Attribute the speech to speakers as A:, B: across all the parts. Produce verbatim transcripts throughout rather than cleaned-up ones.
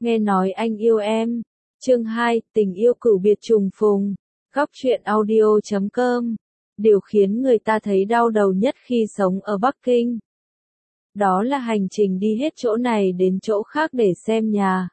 A: Nghe nói anh yêu em. Chương hai, tình yêu cửu biệt trùng phùng. Góc truyện audio chấm com. Điều khiến người ta thấy đau đầu nhất khi sống ở Bắc Kinh. Đó là hành trình đi hết chỗ này đến chỗ khác để xem nhà.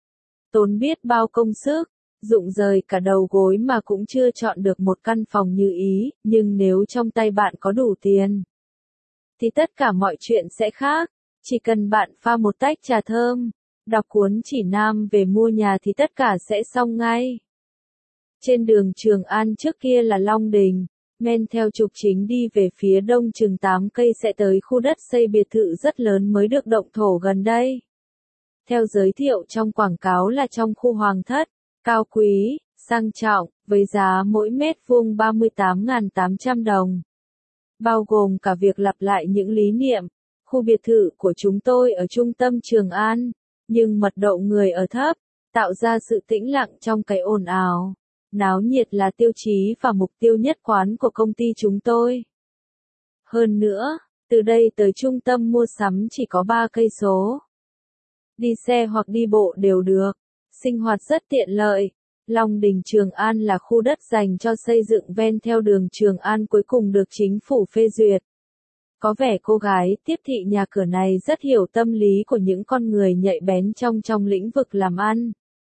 A: Tốn biết bao công sức, rụng rời cả đầu gối mà cũng chưa chọn được một căn phòng như ý, nhưng nếu trong tay bạn có đủ tiền, thì tất cả mọi chuyện sẽ khác. Chỉ cần bạn pha một tách trà thơm, đọc cuốn chỉ nam về mua nhà thì tất cả sẽ xong ngay. Trên đường Trường An trước kia là Long Đình, men theo trục chính đi về phía đông chừng tám cây sẽ tới khu đất xây biệt thự rất lớn mới được động thổ gần đây. Theo giới thiệu trong quảng cáo là trong khu Hoàng Thất, cao quý, sang trọng, với giá mỗi mét vuông ba mươi tám nghìn tám trăm đồng. Bao gồm cả việc lặp lại những lý niệm. Khu biệt thự của chúng tôi ở trung tâm Trường An, nhưng mật độ người ở thấp, tạo ra sự tĩnh lặng trong cái ồn ào. Náo nhiệt là tiêu chí và mục tiêu nhất quán của công ty chúng tôi. Hơn nữa, từ đây tới trung tâm mua sắm chỉ có ba cây số. Đi xe hoặc đi bộ đều được, sinh hoạt rất tiện lợi. Long Đình Trường An là khu đất dành cho xây dựng ven theo đường Trường An cuối cùng được chính phủ phê duyệt. Có vẻ cô gái tiếp thị nhà cửa này rất hiểu tâm lý của những con người nhạy bén trong trong lĩnh vực làm ăn,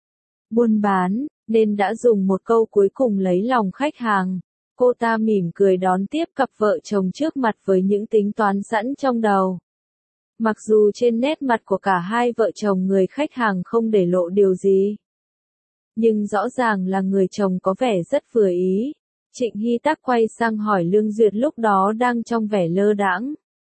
A: buôn bán, nên đã dùng một câu cuối cùng lấy lòng khách hàng. Cô ta mỉm cười đón tiếp cặp vợ chồng trước mặt với những tính toán sẵn trong đầu. Mặc dù trên nét mặt của cả hai vợ chồng người khách hàng không để lộ điều gì, nhưng rõ ràng là người chồng có vẻ rất vừa ý. Trịnh Hy Tắc quay sang hỏi Lương Duyệt lúc đó đang trong vẻ lơ đãng.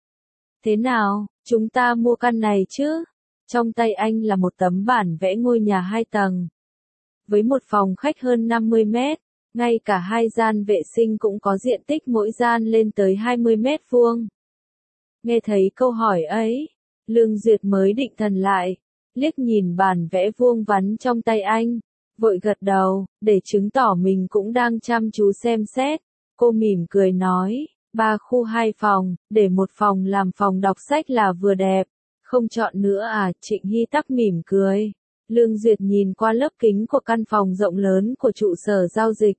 A: Thế nào, chúng ta mua căn này chứ? Trong tay anh là một tấm bản vẽ ngôi nhà hai tầng. Với một phòng khách hơn năm mươi mét, ngay cả hai gian vệ sinh cũng có diện tích mỗi gian lên tới hai mươi mét vuông. Nghe thấy câu hỏi ấy, Lương Duyệt mới định thần lại, liếc nhìn bản vẽ vuông vắn trong tay anh. Vội gật đầu, để chứng tỏ mình cũng đang chăm chú xem xét. Cô mỉm cười nói, ba khu hai phòng, để một phòng làm phòng đọc sách là vừa đẹp. Không chọn nữa à? Trịnh Hy Tắc mỉm cười. Lương Duyệt nhìn qua lớp kính của căn phòng rộng lớn của trụ sở giao dịch.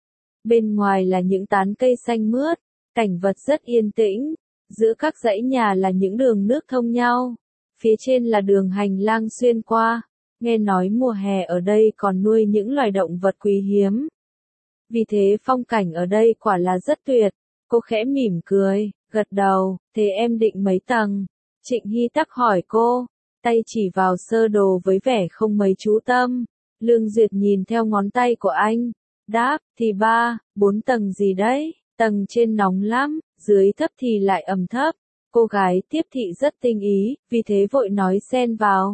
A: Bên ngoài là những tán cây xanh mướt, cảnh vật rất yên tĩnh. Giữa các dãy nhà là những đường nước thông nhau. Phía trên là đường hành lang xuyên qua. Nghe nói mùa hè ở đây còn nuôi những loài động vật quý hiếm. Vì thế phong cảnh ở đây quả là rất tuyệt. Cô khẽ mỉm cười, gật đầu, thế em định mấy tầng? Trịnh Hy Tắc hỏi cô, tay chỉ vào sơ đồ với vẻ không mấy chú tâm. Lương Duyệt nhìn theo ngón tay của anh, đáp, thì ba, bốn tầng gì đấy, tầng trên nóng lắm, dưới thấp thì lại ẩm thấp. Cô gái tiếp thị rất tinh ý, vì thế vội nói xen vào.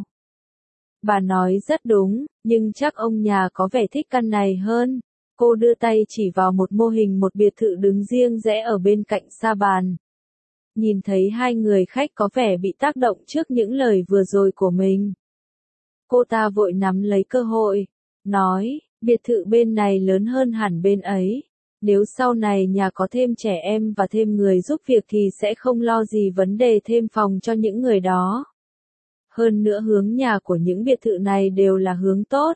A: Bà nói rất đúng, nhưng chắc ông nhà có vẻ thích căn này hơn. Cô đưa tay chỉ vào một mô hình một biệt thự đứng riêng rẽ ở bên cạnh sa bàn. Nhìn thấy hai người khách có vẻ bị tác động trước những lời vừa rồi của mình. Cô ta vội nắm lấy cơ hội, nói, biệt thự bên này lớn hơn hẳn bên ấy. Nếu sau này nhà có thêm trẻ em và thêm người giúp việc thì sẽ không lo gì vấn đề thêm phòng cho những người đó. Hơn nữa hướng nhà của những biệt thự này đều là hướng tốt.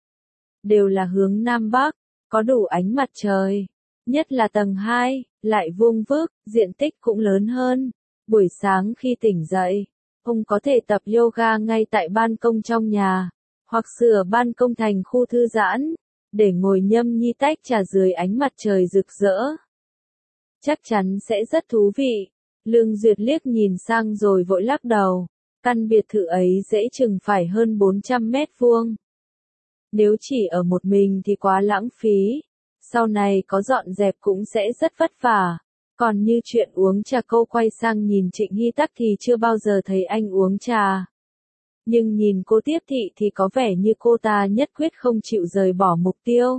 A: Đều là hướng Nam Bắc, có đủ ánh mặt trời. Nhất là tầng hai, lại vuông vức, diện tích cũng lớn hơn. Buổi sáng khi tỉnh dậy, ông có thể tập yoga ngay tại ban công trong nhà, hoặc sửa ban công thành khu thư giãn, để ngồi nhâm nhi tách trà dưới ánh mặt trời rực rỡ. Chắc chắn sẽ rất thú vị. Lương Duyệt liếc nhìn sang rồi vội lắc đầu. Căn biệt thự ấy dễ chừng phải hơn bốn trăm mét vuông. Nếu chỉ ở một mình thì quá lãng phí. Sau này có dọn dẹp cũng sẽ rất vất vả. Còn như chuyện uống trà, cô quay sang nhìn Trịnh Hy Tắc thì chưa bao giờ thấy anh uống trà. Nhưng nhìn cô tiếp thị thì có vẻ như cô ta nhất quyết không chịu rời bỏ mục tiêu.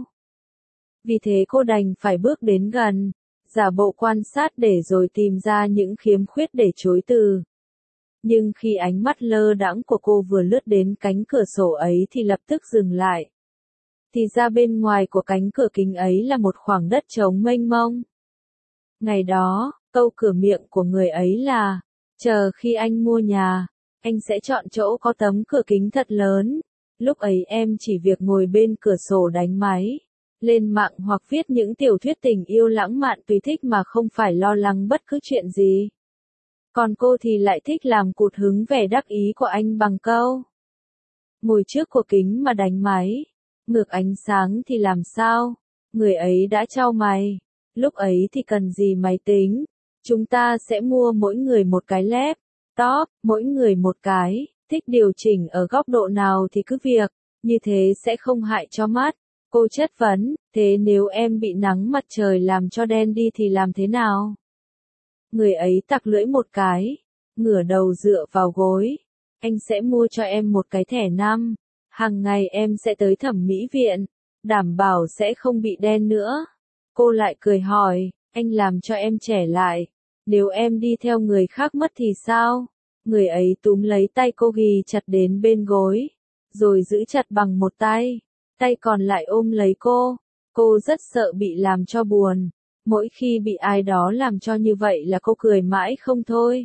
A: Vì thế cô đành phải bước đến gần, giả bộ quan sát để rồi tìm ra những khiếm khuyết để chối từ. Nhưng khi ánh mắt lơ đãng của cô vừa lướt đến cánh cửa sổ ấy thì lập tức dừng lại. Thì ra bên ngoài của cánh cửa kính ấy là một khoảng đất trống mênh mông. Ngày đó, câu cửa miệng của người ấy là, chờ khi anh mua nhà, anh sẽ chọn chỗ có tấm cửa kính thật lớn, Lúc ấy em chỉ việc ngồi bên cửa sổ đánh máy, lên mạng hoặc viết những tiểu thuyết tình yêu lãng mạn tùy thích mà không phải lo lắng bất cứ chuyện gì. Còn cô thì lại thích làm cụt hứng vẻ đắc ý của anh bằng câu. Ngồi trước của kính mà đánh máy, ngược ánh sáng thì làm sao? Người ấy đã trao mày. Lúc ấy thì cần gì máy tính? Chúng ta sẽ mua mỗi người một cái laptop, mỗi người một cái, thích điều chỉnh ở góc độ nào thì cứ việc, như thế sẽ không hại cho mắt. Cô chất vấn, thế nếu em bị nắng mặt trời làm cho đen đi thì làm thế nào? Người ấy tặc lưỡi một cái, ngửa đầu dựa vào gối. Anh sẽ mua cho em một cái thẻ năm, hàng ngày em sẽ tới thẩm mỹ viện, đảm bảo sẽ không bị đen nữa. Cô lại cười hỏi, anh làm cho em trẻ lại, nếu em đi theo người khác mất thì sao? Người ấy túm lấy tay cô ghì chặt đến bên gối, rồi giữ chặt bằng một tay, tay còn lại ôm lấy cô. Cô rất sợ bị làm cho buồn, mỗi khi bị ai đó làm cho như vậy là cô cười mãi không thôi.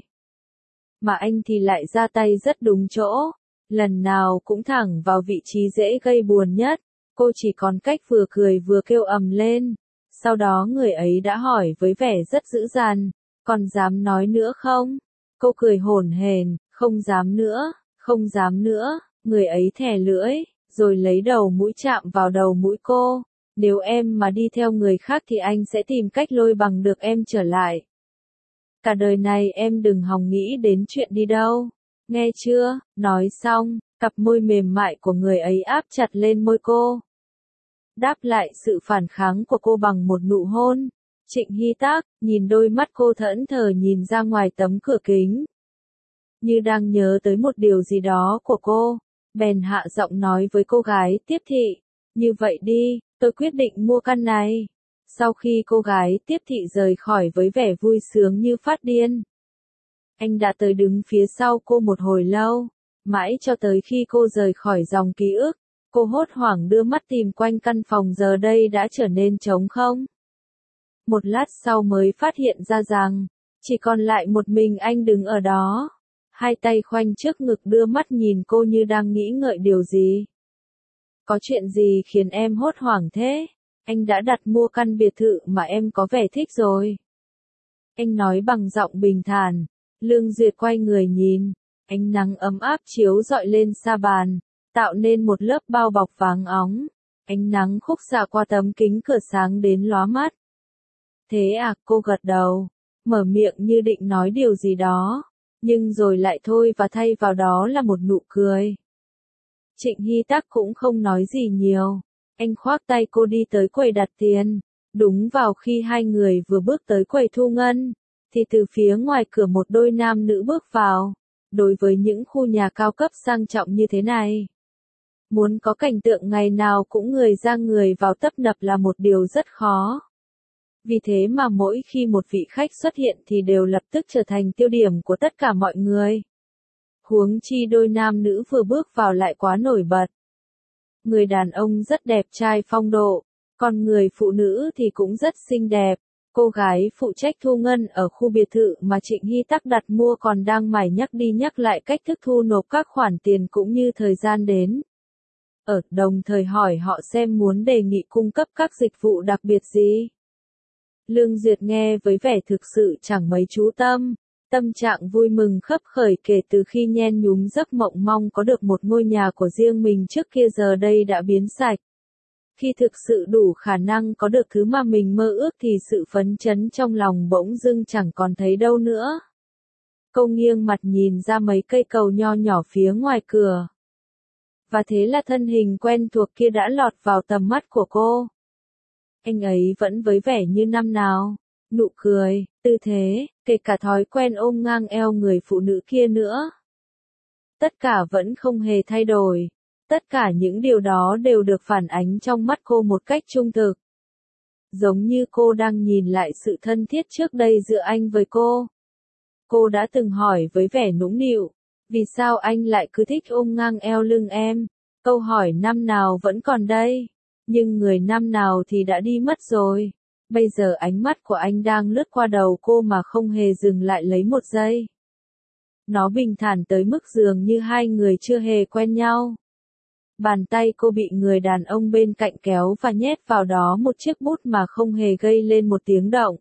A: Mà anh thì lại ra tay rất đúng chỗ, lần nào cũng thẳng vào vị trí dễ gây buồn nhất. Cô chỉ còn cách vừa cười vừa kêu ầm lên. Sau đó người ấy đã hỏi với vẻ rất dữ dằn, còn dám nói nữa không? Cô cười hổn hển, không dám nữa, không dám nữa. Người ấy thè lưỡi, rồi lấy đầu mũi chạm vào đầu mũi cô. Nếu em mà đi theo người khác thì anh sẽ tìm cách lôi bằng được em trở lại. Cả đời này em đừng hòng nghĩ đến chuyện đi đâu. Nghe chưa? Nói xong, cặp môi mềm mại của người ấy áp chặt lên môi cô. Đáp lại sự phản kháng của cô bằng một nụ hôn. Trịnh Hy Tắc, nhìn đôi mắt cô thẫn thờ nhìn ra ngoài tấm cửa kính. Như đang nhớ tới một điều gì đó của cô, bèn hạ giọng nói với cô gái tiếp thị. Như vậy đi, tôi quyết định mua căn này. Sau khi cô gái tiếp thị rời khỏi với vẻ vui sướng như phát điên, anh đã tới đứng phía sau cô một hồi lâu, mãi cho tới khi cô rời khỏi dòng ký ức. Cô hốt hoảng đưa mắt tìm quanh căn phòng giờ đây đã trở nên trống không. Một lát sau mới phát hiện ra rằng, chỉ còn lại một mình anh đứng ở đó. Hai tay khoanh trước ngực đưa mắt nhìn cô như đang nghĩ ngợi điều gì. Có chuyện gì khiến em hốt hoảng thế? Anh đã đặt mua căn biệt thự mà em có vẻ thích rồi. Anh nói bằng giọng bình thản. Lương Duyệt quay người nhìn. Ánh nắng ấm áp chiếu rọi lên sa bàn, tạo nên một lớp bao bọc vàng óng. Ánh nắng khúc xạ qua tấm kính cửa sáng đến lóa mắt. Thế à, cô gật đầu, mở miệng như định nói điều gì đó, nhưng rồi lại thôi và thay vào đó là một nụ cười. Trịnh Hy Tắc cũng không nói gì nhiều, anh khoác tay cô đi tới quầy đặt tiền. Đúng vào khi hai người vừa bước tới quầy thu ngân, thì từ phía ngoài cửa một đôi nam nữ bước vào. Đối với những khu nhà cao cấp sang trọng như thế này, muốn có cảnh tượng ngày nào cũng người ra người vào tấp nập là một điều rất khó. Vì thế mà mỗi khi một vị khách xuất hiện thì đều lập tức trở thành tiêu điểm của tất cả mọi người. Huống chi đôi nam nữ vừa bước vào lại quá nổi bật. Người đàn ông rất đẹp trai phong độ, còn người phụ nữ thì cũng rất xinh đẹp. Cô gái phụ trách thu ngân ở khu biệt thự mà Trịnh Hy Tắc đặt mua còn đang mải nhắc đi nhắc lại cách thức thu nộp các khoản tiền cũng như thời gian đến. Ở đồng thời hỏi họ xem muốn đề nghị cung cấp các dịch vụ đặc biệt gì. Lương Duyệt nghe với vẻ thực sự chẳng mấy chú tâm, tâm trạng vui mừng khấp khởi kể từ khi nhen nhúm giấc mộng mong có được một ngôi nhà của riêng mình trước kia giờ đây đã biến sạch. Khi thực sự đủ khả năng có được thứ mà mình mơ ước thì sự phấn chấn trong lòng bỗng dưng chẳng còn thấy đâu nữa. Cô nghiêng mặt nhìn ra mấy cây cầu nho nhỏ phía ngoài cửa. Và thế là thân hình quen thuộc kia đã lọt vào tầm mắt của cô. Anh ấy vẫn với vẻ như năm nào, nụ cười, tư thế, kể cả thói quen ôm ngang eo người phụ nữ kia nữa. Tất cả vẫn không hề thay đổi. Tất cả những điều đó đều được phản ánh trong mắt cô một cách trung thực. Giống như cô đang nhìn lại sự thân thiết trước đây giữa anh với cô. Cô đã từng hỏi với vẻ nũng nịu, vì sao anh lại cứ thích ôm ngang eo lưng em? Câu hỏi năm nào vẫn còn đây, nhưng người năm nào thì đã đi mất rồi. Bây giờ ánh mắt của anh đang lướt qua đầu cô mà không hề dừng lại lấy một giây. Nó bình thản tới mức dường như hai người chưa hề quen nhau. Bàn tay cô bị người đàn ông bên cạnh kéo và nhét vào đó một chiếc bút mà không hề gây lên một tiếng động.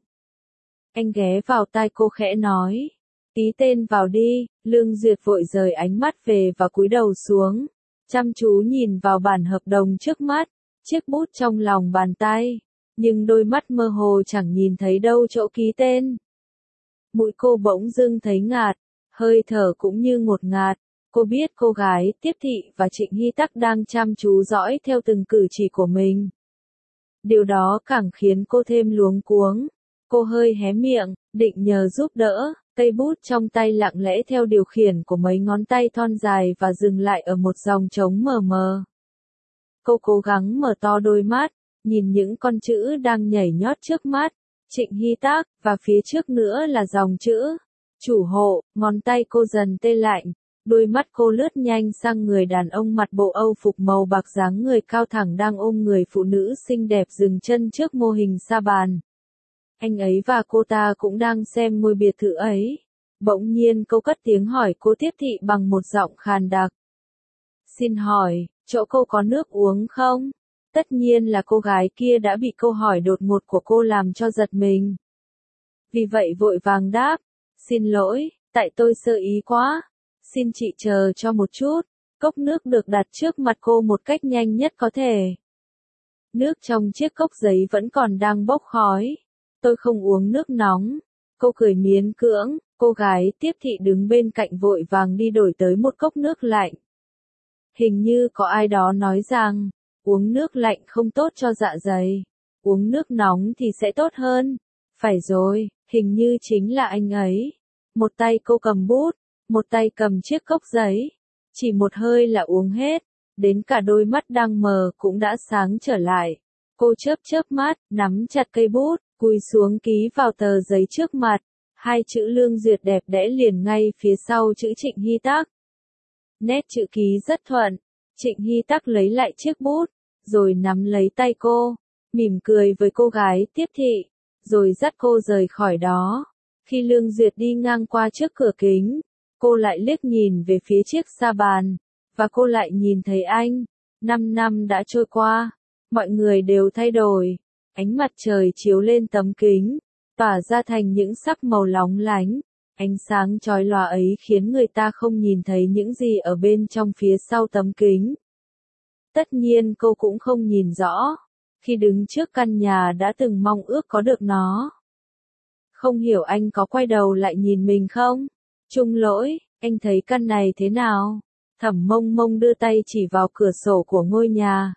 A: Anh ghé vào tai cô khẽ nói. Ký tên vào đi. Lương Duyệt vội rời ánh mắt về và cúi đầu xuống. Chăm chú nhìn vào bản hợp đồng trước mắt. Chiếc bút trong lòng bàn tay. Nhưng đôi mắt mơ hồ chẳng nhìn thấy đâu chỗ ký tên. Mũi cô bỗng dưng thấy ngạt. Hơi thở cũng như ngột ngạt. Cô biết cô gái Tiếp Thị và Trịnh Hy Tắc đang chăm chú dõi theo từng cử chỉ của mình. Điều đó càng khiến cô thêm luống cuống. Cô hơi hé miệng, định nhờ giúp đỡ, cây bút trong tay lặng lẽ theo điều khiển của mấy ngón tay thon dài và dừng lại ở một dòng trống mờ mờ. Cô cố gắng mở to đôi mắt, nhìn những con chữ đang nhảy nhót trước mắt, Trịnh Hy Tắc, và phía trước nữa là dòng chữ, chủ hộ. Ngón tay cô dần tê lạnh, đôi mắt cô lướt nhanh sang người đàn ông mặc bộ Âu phục màu bạc dáng người cao thẳng đang ôm người phụ nữ xinh đẹp dừng chân trước mô hình sa bàn. Anh ấy và cô ta cũng đang xem ngôi biệt thự ấy. Bỗng nhiên cô cất tiếng hỏi cô Tiếp Thị bằng một giọng khàn đặc. Xin hỏi, chỗ cô có nước uống không? Tất nhiên là cô gái kia đã bị câu hỏi đột ngột của cô làm cho giật mình. Vì vậy vội vàng đáp. Xin lỗi, tại tôi sơ ý quá. Xin chị chờ cho một chút. Cốc nước được đặt trước mặt cô một cách nhanh nhất có thể. Nước trong chiếc cốc giấy vẫn còn đang bốc khói. Tôi không uống nước nóng. Cô cười miễn cưỡng, cô gái Tiếp Thị đứng bên cạnh vội vàng đi đổi tới một cốc nước lạnh. Hình như có ai đó nói rằng, uống nước lạnh không tốt cho dạ dày. Uống nước nóng thì sẽ tốt hơn. Phải rồi, hình như chính là anh ấy. Một tay cô cầm bút, một tay cầm chiếc cốc giấy. Chỉ một hơi là uống hết, đến cả đôi mắt đang mờ cũng đã sáng trở lại. Cô chớp chớp mắt, nắm chặt cây bút, cúi xuống ký vào tờ giấy trước mặt. Hai chữ Lương Duyệt đẹp đẽ liền ngay phía sau chữ Trịnh Hy Tắc. Nét chữ ký rất thuận. Trịnh Hy Tắc lấy lại chiếc bút, rồi nắm lấy tay cô, mỉm cười với cô gái Tiếp Thị, rồi dắt cô rời khỏi đó. Khi Lương Duyệt đi ngang qua trước cửa kính, cô lại liếc nhìn về phía chiếc sa bàn, và cô lại nhìn thấy anh. Năm năm đã trôi qua, mọi người đều thay đổi. Ánh mặt trời chiếu lên tấm kính, tỏa ra thành những sắc màu lóng lánh. Ánh sáng chói lòa ấy khiến người ta không nhìn thấy những gì ở bên trong phía sau tấm kính. Tất nhiên cô cũng không nhìn rõ, khi đứng trước căn nhà đã từng mong ước có được nó. Không hiểu anh có quay đầu lại nhìn mình không? Trung Lỗi, anh thấy căn này thế nào? Thẩm Mông Mông đưa tay chỉ vào cửa sổ của ngôi nhà.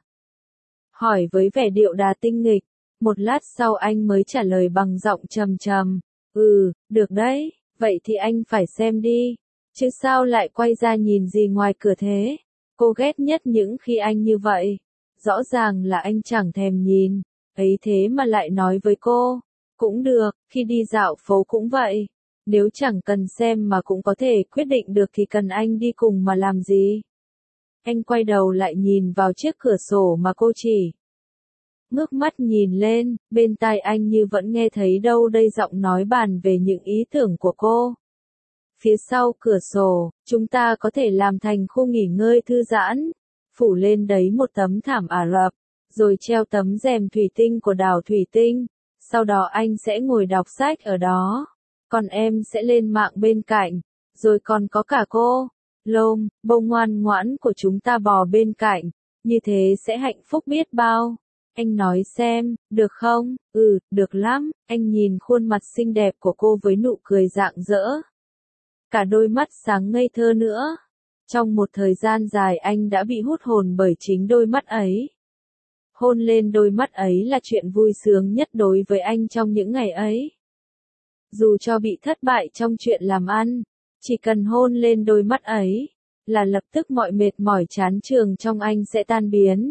A: Hỏi với vẻ điệu đà tinh nghịch, một lát sau anh mới trả lời bằng giọng trầm trầm. Ừ, được đấy, vậy thì anh phải xem đi. Chứ sao lại quay ra nhìn gì ngoài cửa thế? Cô ghét nhất những khi anh như vậy. Rõ ràng là anh chẳng thèm nhìn, ấy thế mà lại nói với cô. Cũng được, khi đi dạo phố cũng vậy. Nếu chẳng cần xem mà cũng có thể quyết định được thì cần anh đi cùng mà làm gì? Anh quay đầu lại nhìn vào chiếc cửa sổ mà cô chỉ. Ngước mắt nhìn lên, bên tai anh như vẫn nghe thấy đâu đây giọng nói bàn về những ý tưởng của cô. Phía sau cửa sổ, chúng ta có thể làm thành khu nghỉ ngơi thư giãn, phủ lên đấy một tấm thảm Ả Rập, rồi treo tấm rèm thủy tinh của đảo thủy tinh. Sau đó anh sẽ ngồi đọc sách ở đó, còn em sẽ lên mạng bên cạnh, rồi còn có cả cô, Lôm, bông ngoan ngoãn của chúng ta bò bên cạnh, như thế sẽ hạnh phúc biết bao. Anh nói xem, được không? Ừ, được lắm. Anh nhìn khuôn mặt xinh đẹp của cô với nụ cười rạng rỡ. Cả đôi mắt sáng ngây thơ nữa. Trong một thời gian dài anh đã bị hút hồn bởi chính đôi mắt ấy. Hôn lên đôi mắt ấy là chuyện vui sướng nhất đối với anh trong những ngày ấy. Dù cho bị thất bại trong chuyện làm ăn, chỉ cần hôn lên đôi mắt ấy, là lập tức mọi mệt mỏi chán chường trong anh sẽ tan biến.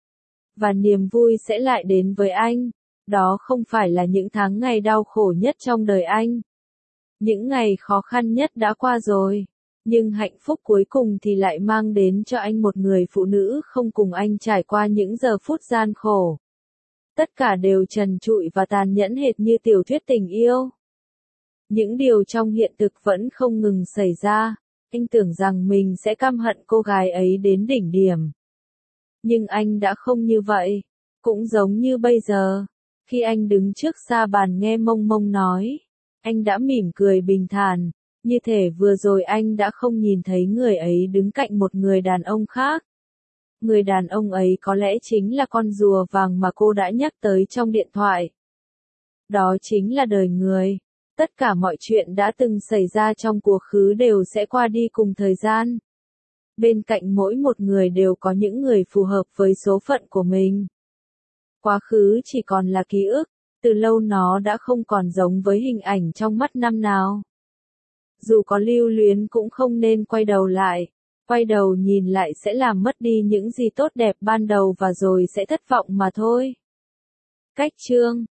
A: Và niềm vui sẽ lại đến với anh. Đó không phải là những tháng ngày đau khổ nhất trong đời anh. Những ngày khó khăn nhất đã qua rồi. Nhưng hạnh phúc cuối cùng thì lại mang đến cho anh một người phụ nữ không cùng anh trải qua những giờ phút gian khổ. Tất cả đều trần trụi và tàn nhẫn hệt như tiểu thuyết tình yêu. Những điều trong hiện thực vẫn không ngừng xảy ra. Anh tưởng rằng mình sẽ căm hận cô gái ấy đến đỉnh điểm. Nhưng anh đã không như vậy. Cũng giống như bây giờ. Khi anh đứng trước sa bàn nghe Mông Mông nói. Anh đã mỉm cười bình thản. Như thể vừa rồi anh đã không nhìn thấy người ấy đứng cạnh một người đàn ông khác. Người đàn ông ấy có lẽ chính là con rùa vàng mà cô đã nhắc tới trong điện thoại. Đó chính là đời người. Tất cả mọi chuyện đã từng xảy ra trong quá khứ đều sẽ qua đi cùng thời gian. Bên cạnh mỗi một người đều có những người phù hợp với số phận của mình. Quá khứ chỉ còn là ký ức, từ lâu nó đã không còn giống với hình ảnh trong mắt năm nào. Dù có lưu luyến cũng không nên quay đầu lại. Quay đầu nhìn lại sẽ làm mất đi những gì tốt đẹp ban đầu và rồi sẽ thất vọng mà thôi. Cách chương